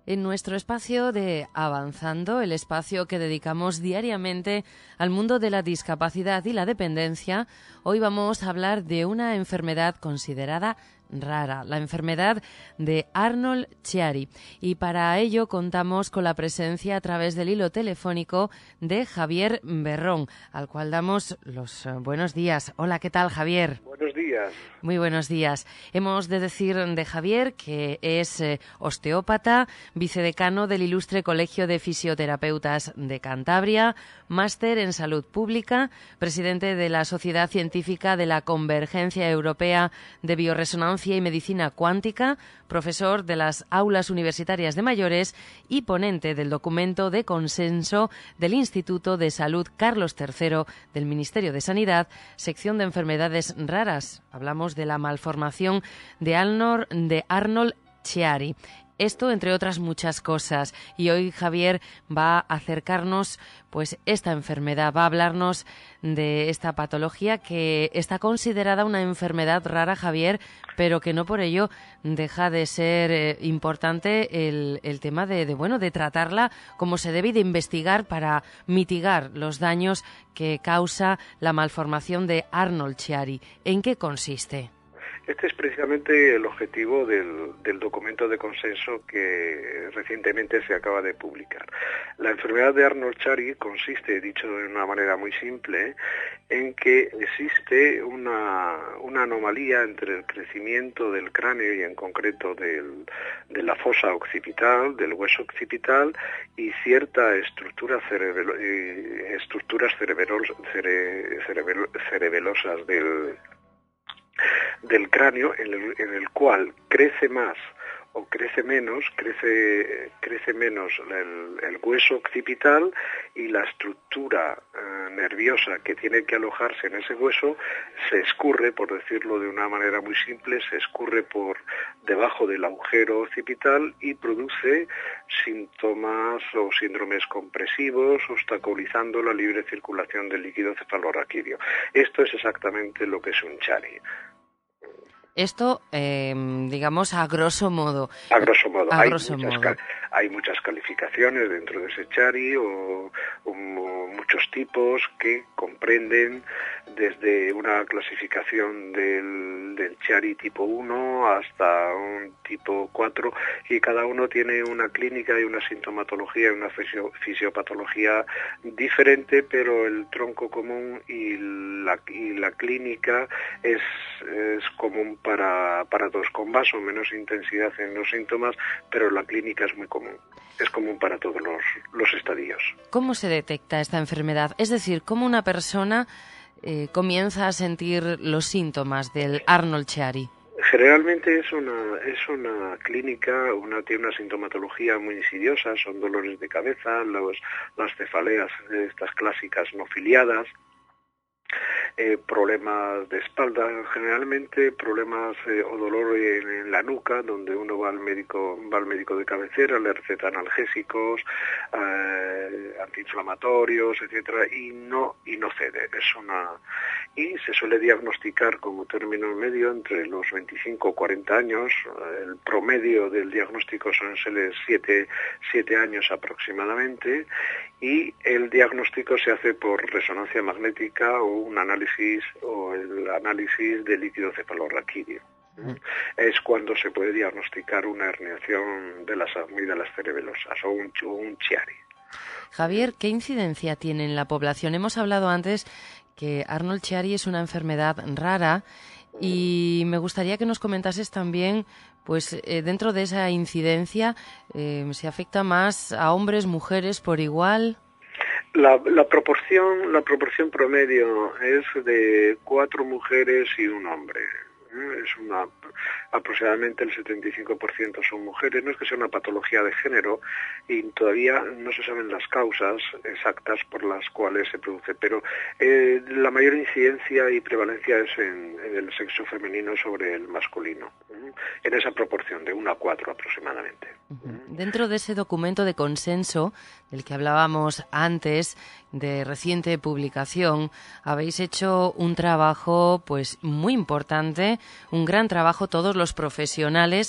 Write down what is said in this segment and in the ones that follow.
en nuestro espacio de Avanzando, el espacio que dedicamos diariamente al mundo de la discapacidad y la dependencia. Hoy vamos a hablar de una enfermedad considerada rara, la enfermedad de Arnold-Chiari. Y para ello contamos con la presencia a través del hilo telefónico de Javier Berrón, al cual damos los buenos días. Hola, ¿qué tal, Javier? Buenos días. Muy buenos días. Hemos de decir de Javier que es osteópata, vicedecano del Ilustre Colegio de Fisioterapeutas de Cantabria, máster en Salud Pública, presidente de la Sociedad Científica de la Convergencia Europea de Bioresonancia y Medicina Cuántica, profesor de las aulas universitarias de mayores y ponente del documento de consenso del Instituto de Salud Carlos III del Ministerio de Sanidad, sección de enfermedades raras. Hablamos de la malformación de Arnold-Chiari. Esto, entre otras muchas cosas. Y hoy Javier va a acercarnos pues esta enfermedad, va a hablarnos de esta patología que está considerada una enfermedad rara, Javier, pero que no por ello deja de ser importante el tema de tratarla como se debe y de investigar para mitigar los daños que causa la malformación de Arnold-Chiari. ¿En qué consiste? Este es precisamente el objetivo del documento de consenso que recientemente se acaba de publicar. La enfermedad de Arnold-Chiari consiste, dicho de una manera muy simple, en que existe una anomalía entre el crecimiento del cráneo y en concreto de la fosa occipital, del hueso occipital, y ciertas estructuras cerebelosas del cráneo en el cual crece más o crece menos el hueso occipital, y la estructura nerviosa que tiene que alojarse en ese hueso se escurre, por decirlo de una manera muy simple, se escurre por debajo del agujero occipital y produce síntomas o síndromes compresivos, obstaculizando la libre circulación del líquido cefalorraquídeo. Esto es exactamente lo que es un Chiari. Esto, digamos, a grosso modo. A grosso modo. Hay muchas calificaciones dentro de ese Chiari o muchos tipos que comprenden desde una clasificación del Chiari tipo 1 hasta un tipo 4, y cada uno tiene una clínica y una sintomatología y una fisiopatología diferente, pero el tronco común y la clínica es común para todos, con más o menos intensidad en los síntomas, pero la clínica es muy común. Es común para todos los estadios. ¿Cómo se detecta esta enfermedad? Es decir, ¿cómo una persona comienza a sentir los síntomas del Arnold-Chiari? Generalmente es una clínica, tiene una sintomatología muy insidiosa, son dolores de cabeza, las cefaleas, estas clásicas no filiadas, problemas de espalda, generalmente problemas o dolor en la nuca, donde uno va al médico de cabecera, le receta analgésicos, antiinflamatorios, etcétera, y no cede. Y se suele diagnosticar como término medio entre los 25 o 40 años. El promedio del diagnóstico son 7 años aproximadamente, y el diagnóstico se hace por resonancia magnética o el análisis de líquido cefalorraquídeo. Es cuando se puede diagnosticar una herniación de las amígdalas cerebelosas o un Chiari. Javier, ¿qué incidencia tiene en la población? Hemos hablado antes que Arnold-Chiari es una enfermedad rara, y me gustaría que nos comentases también, pues dentro de esa incidencia, ¿se afecta más a hombres, mujeres por igual? La proporción promedio es de 4 mujeres y un hombre. Aproximadamente el 75% son mujeres. No es que sea una patología de género, y todavía no se saben las causas exactas por las cuales se produce, pero la mayor incidencia y prevalencia es en el sexo femenino sobre el masculino, en esa proporción de 1 a 4 aproximadamente. Dentro de ese documento de consenso del que hablábamos antes, de reciente publicación, habéis hecho un trabajo pues muy importante, un gran trabajo, todos los profesionales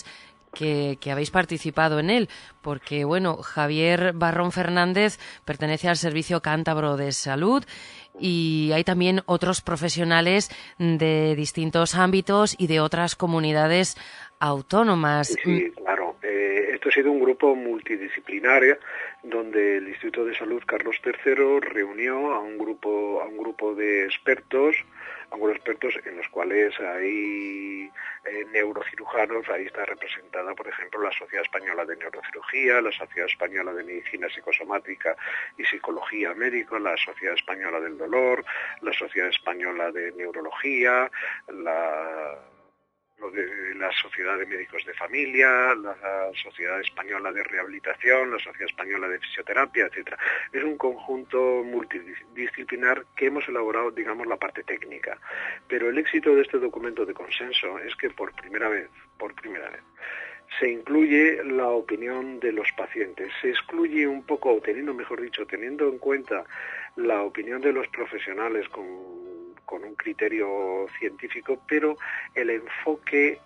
que habéis participado en él, porque, bueno, Javier Barrón Fernández pertenece al Servicio Cántabro de Salud y hay también otros profesionales de distintos ámbitos y de otras comunidades autónomas. Sí, claro. Esto ha sido un grupo multidisciplinario donde el Instituto de Salud Carlos III reunió a un grupo de expertos, algunos expertos en los cuales hay neurocirujanos. Ahí está representada, por ejemplo, la Sociedad Española de Neurocirugía, la Sociedad Española de Medicina Psicosomática y Psicología Médica, la Sociedad Española del Dolor, la Sociedad Española de Neurología, la Sociedad de Médicos de Familia, la Sociedad Española de Rehabilitación, la Sociedad Española de Fisioterapia, etcétera. Es un conjunto multidisciplinar que hemos elaborado, digamos, la parte técnica. Pero el éxito de este documento de consenso es que por primera vez, se incluye la opinión de los pacientes, se excluye un poco, teniendo en cuenta la opinión de los profesionales con un criterio científico, pero el enfoque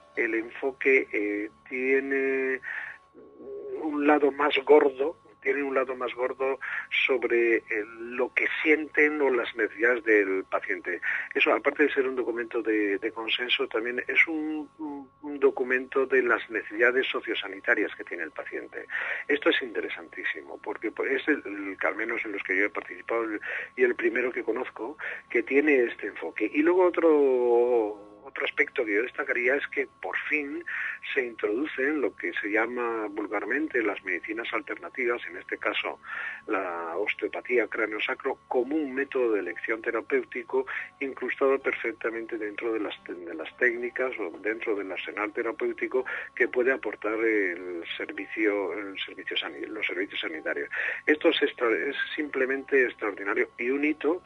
tiene un lado más gordo sobre lo que sienten o las necesidades del paciente. Eso, aparte de ser un documento de consenso, también es un documento de las necesidades sociosanitarias que tiene el paciente. Esto es interesantísimo, porque es al menos en los que yo he participado y el primero que conozco que tiene este enfoque. Y luego otro aspecto que yo destacaría es que por fin se introducen lo que se llama vulgarmente las medicinas alternativas, en este caso la osteopatía cráneo-sacro, como un método de elección terapéutico incrustado perfectamente dentro de las técnicas o dentro del arsenal terapéutico que puede aportar los servicios sanitarios. Esto es simplemente extraordinario y un hito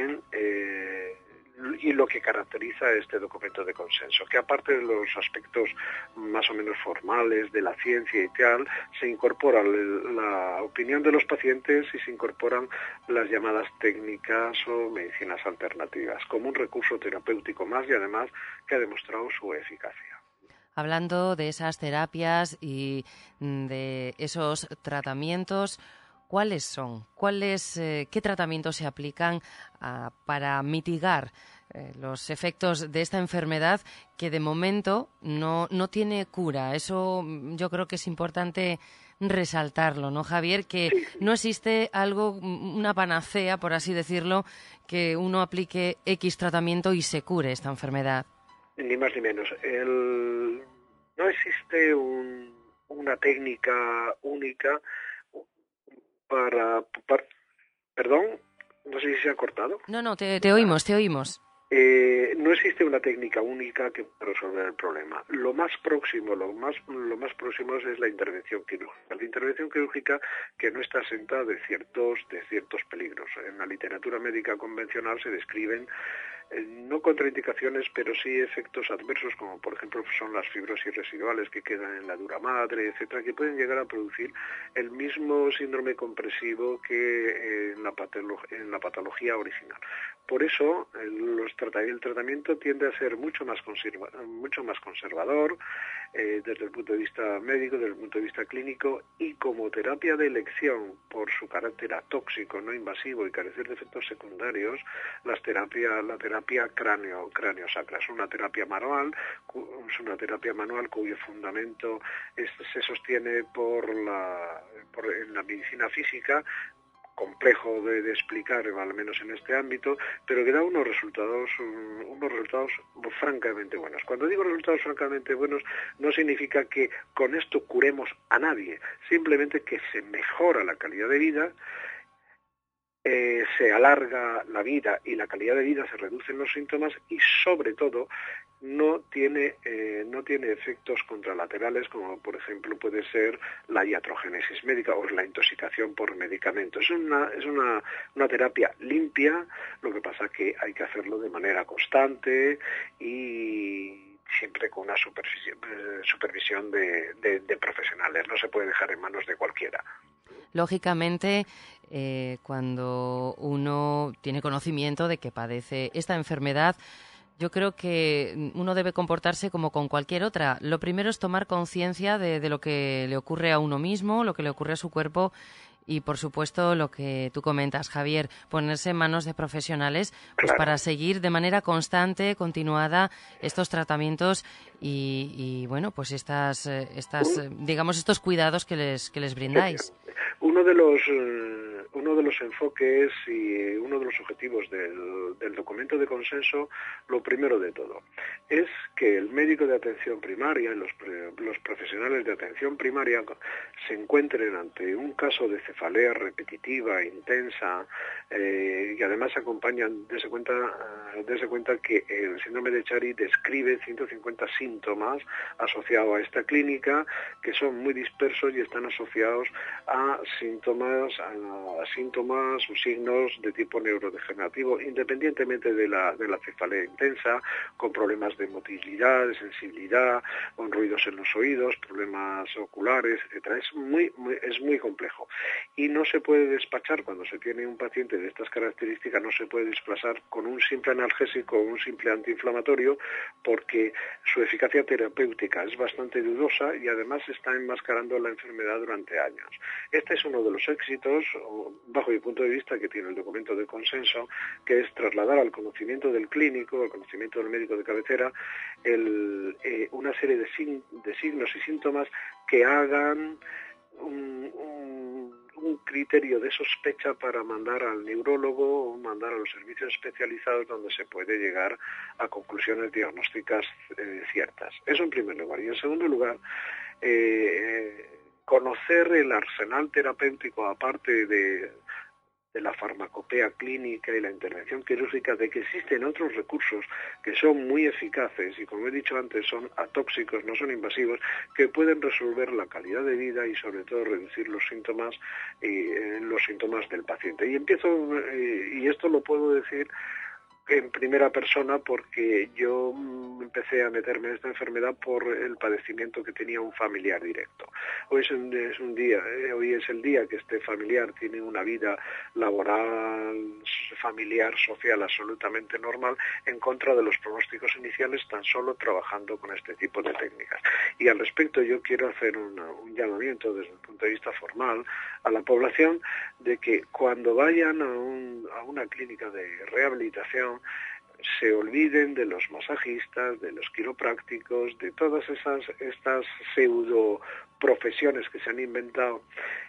y lo que caracteriza este documento de consenso, que aparte de los aspectos más o menos formales de la ciencia y tal, se incorpora la opinión de los pacientes y se incorporan las llamadas técnicas o medicinas alternativas como un recurso terapéutico más y además que ha demostrado su eficacia. Hablando de esas terapias y de esos tratamientos, ¿cuáles son? ¿Qué tratamientos se aplican para mitigar los efectos de esta enfermedad que de momento no tiene cura? Eso yo creo que es importante resaltarlo, ¿no, Javier? Que no existe una panacea, por así decirlo, que uno aplique X tratamiento y se cure esta enfermedad. Ni más ni menos. No existe una técnica única Perdón, no sé si se ha cortado. No, te oímos. No existe una técnica única que pueda resolver el problema. Lo más próximo es la intervención quirúrgica. La intervención quirúrgica que no está asentada de ciertos peligros. En la literatura médica convencional se describen no contraindicaciones, pero sí efectos adversos, como por ejemplo son las fibrosis residuales que quedan en la dura madre, etcétera, que pueden llegar a producir el mismo síndrome compresivo que en la patología original. Por eso el tratamiento tiende a ser mucho más conservador desde el punto de vista médico, desde el punto de vista clínico, y como terapia de elección por su carácter atóxico, no invasivo y carecer de efectos secundarios, la terapia cráneo-sacra es una terapia manual cuyo fundamento se sostiene en la medicina física, complejo de explicar, al menos en este ámbito, pero que da unos resultados francamente buenos. Cuando digo resultados francamente buenos, no significa que con esto curemos a nadie, simplemente que se mejora la calidad de vida, se alarga la vida y la calidad de vida, se reducen los síntomas y sobre todo no tiene efectos contralaterales como por ejemplo puede ser la iatrogénesis médica o la intoxicación por medicamentos. Es una terapia limpia, lo que pasa que hay que hacerlo de manera constante y siempre con una supervisión de profesionales. No se puede dejar en manos de cualquiera. Lógicamente, cuando uno tiene conocimiento de que padece esta enfermedad, Yo creo que uno debe comportarse como con cualquier otra. Lo primero es tomar conciencia de lo que le ocurre a uno mismo, lo que le ocurre a su cuerpo y, por supuesto, lo que tú comentas, Javier, ponerse en manos de profesionales pues Claro. para seguir de manera constante, continuada, estos tratamientos y bueno, pues digamos, estos cuidados que les brindáis. Uno de los enfoques y uno de los objetivos del documento de consenso, lo primero de todo, es que el médico de atención primaria, los profesionales de atención primaria, se encuentren ante un caso de cefalea repetitiva, intensa, y además acompañan, dese cuenta que el síndrome de Chiari describe 150 síntomas asociados a esta clínica, que son muy dispersos y están asociados a síntomas o signos de tipo neurodegenerativo, independientemente de la cefalea intensa, con problemas de motilidad, de sensibilidad, con ruidos en los oídos, problemas oculares, etcétera. Es muy complejo y no se puede despachar cuando se tiene un paciente de estas características, no se puede desplazar con un simple analgésico o un simple antiinflamatorio, porque su eficacia terapéutica es bastante dudosa y además está enmascarando la enfermedad durante años. Este es uno de los éxitos, bajo mi punto de vista, que tiene el documento de consenso, que es trasladar al conocimiento del clínico, al conocimiento del médico de cabecera, una serie de signos y síntomas que hagan un criterio de sospecha para mandar al neurólogo o mandar a los servicios especializados donde se puede llegar a conclusiones diagnósticas ciertas. Eso en primer lugar. Y en segundo lugar, conocer el arsenal terapéutico, aparte de la farmacopea clínica y la intervención quirúrgica, de que existen otros recursos que son muy eficaces y, como he dicho antes, son atóxicos, no son invasivos, que pueden resolver la calidad de vida y sobre todo reducir los síntomas del paciente. Y esto lo puedo decir en primera persona porque yo empecé a meterme en esta enfermedad por el padecimiento que tenía un familiar directo. Hoy es el día que este familiar tiene una vida laboral, familiar, social absolutamente normal, en contra de los pronósticos iniciales, tan solo trabajando con este tipo de técnicas. Y al respecto yo quiero hacer un llamamiento desde el punto de vista formal a la población de que cuando vayan a una clínica de rehabilitación se olviden de los masajistas, de los quiroprácticos, de todas estas pseudo profesiones que se han inventado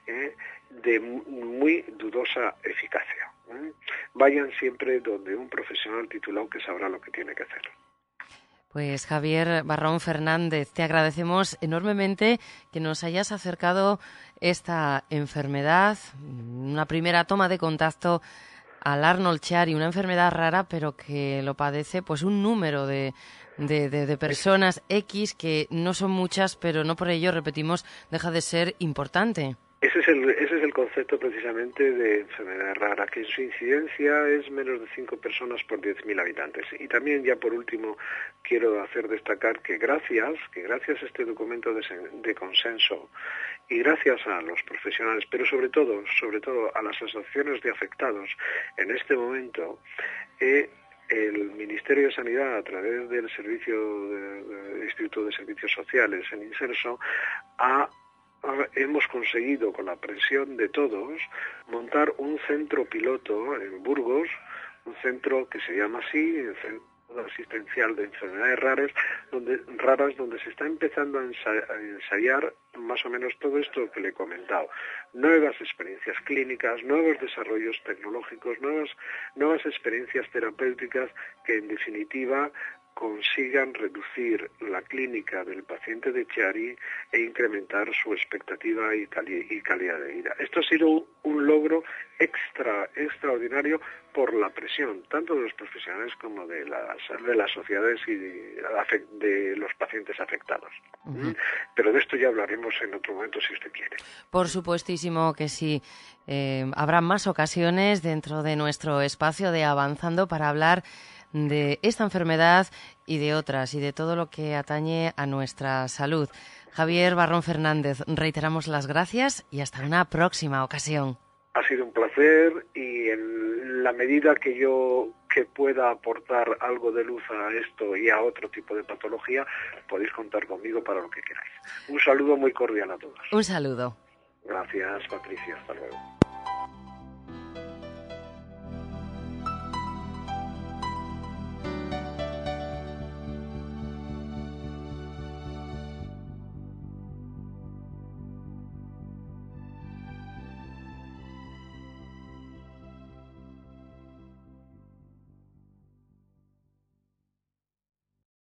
de muy dudosa eficacia. Vayan siempre donde un profesional titulado que sabrá lo que tiene que hacer. Pues Javier Barrón Fernández, te agradecemos enormemente que nos hayas acercado esta enfermedad, una primera toma de contacto al Arnold Chiari, una enfermedad rara, pero que lo padece pues un número de personas X, que no son muchas, pero no por ello, repetimos, deja de ser importante. Ese es el concepto precisamente de enfermedad rara, que su incidencia es menos de 5 personas por 10.000 habitantes. Y también, ya por último, quiero hacer destacar que gracias a este documento de consenso y gracias a los profesionales, pero sobre todo a las asociaciones de afectados, en este momento el Ministerio de Sanidad, a través del Instituto de Servicios Sociales, el INSERSO, hemos conseguido, con la presión de todos, montar un centro piloto en Burgos, un centro que se llama así, el Centro Asistencial de Enfermedades Raras, donde se está empezando a ensayar más o menos todo esto que le he comentado. Nuevas experiencias clínicas, nuevos desarrollos tecnológicos, nuevas experiencias terapéuticas que, en definitiva, consigan reducir la clínica del paciente de Chiari e incrementar su expectativa y calidad de vida. Esto ha sido un logro extraordinario por la presión tanto de los profesionales como de las sociedades y de los pacientes afectados. Uh-huh. Pero de esto ya hablaremos en otro momento, si usted quiere. Por supuestísimo que sí. Habrá más ocasiones dentro de nuestro espacio de Avanzando para hablar de esta enfermedad y de otras, y de todo lo que atañe a nuestra salud. Javier Barrón Fernández, reiteramos las gracias y hasta una próxima ocasión. Ha sido un placer, y en la medida que que pueda aportar algo de luz a esto y a otro tipo de patología, podéis contar conmigo para lo que queráis. Un saludo muy cordial a todos. Un saludo. Gracias, Patricia. Hasta luego.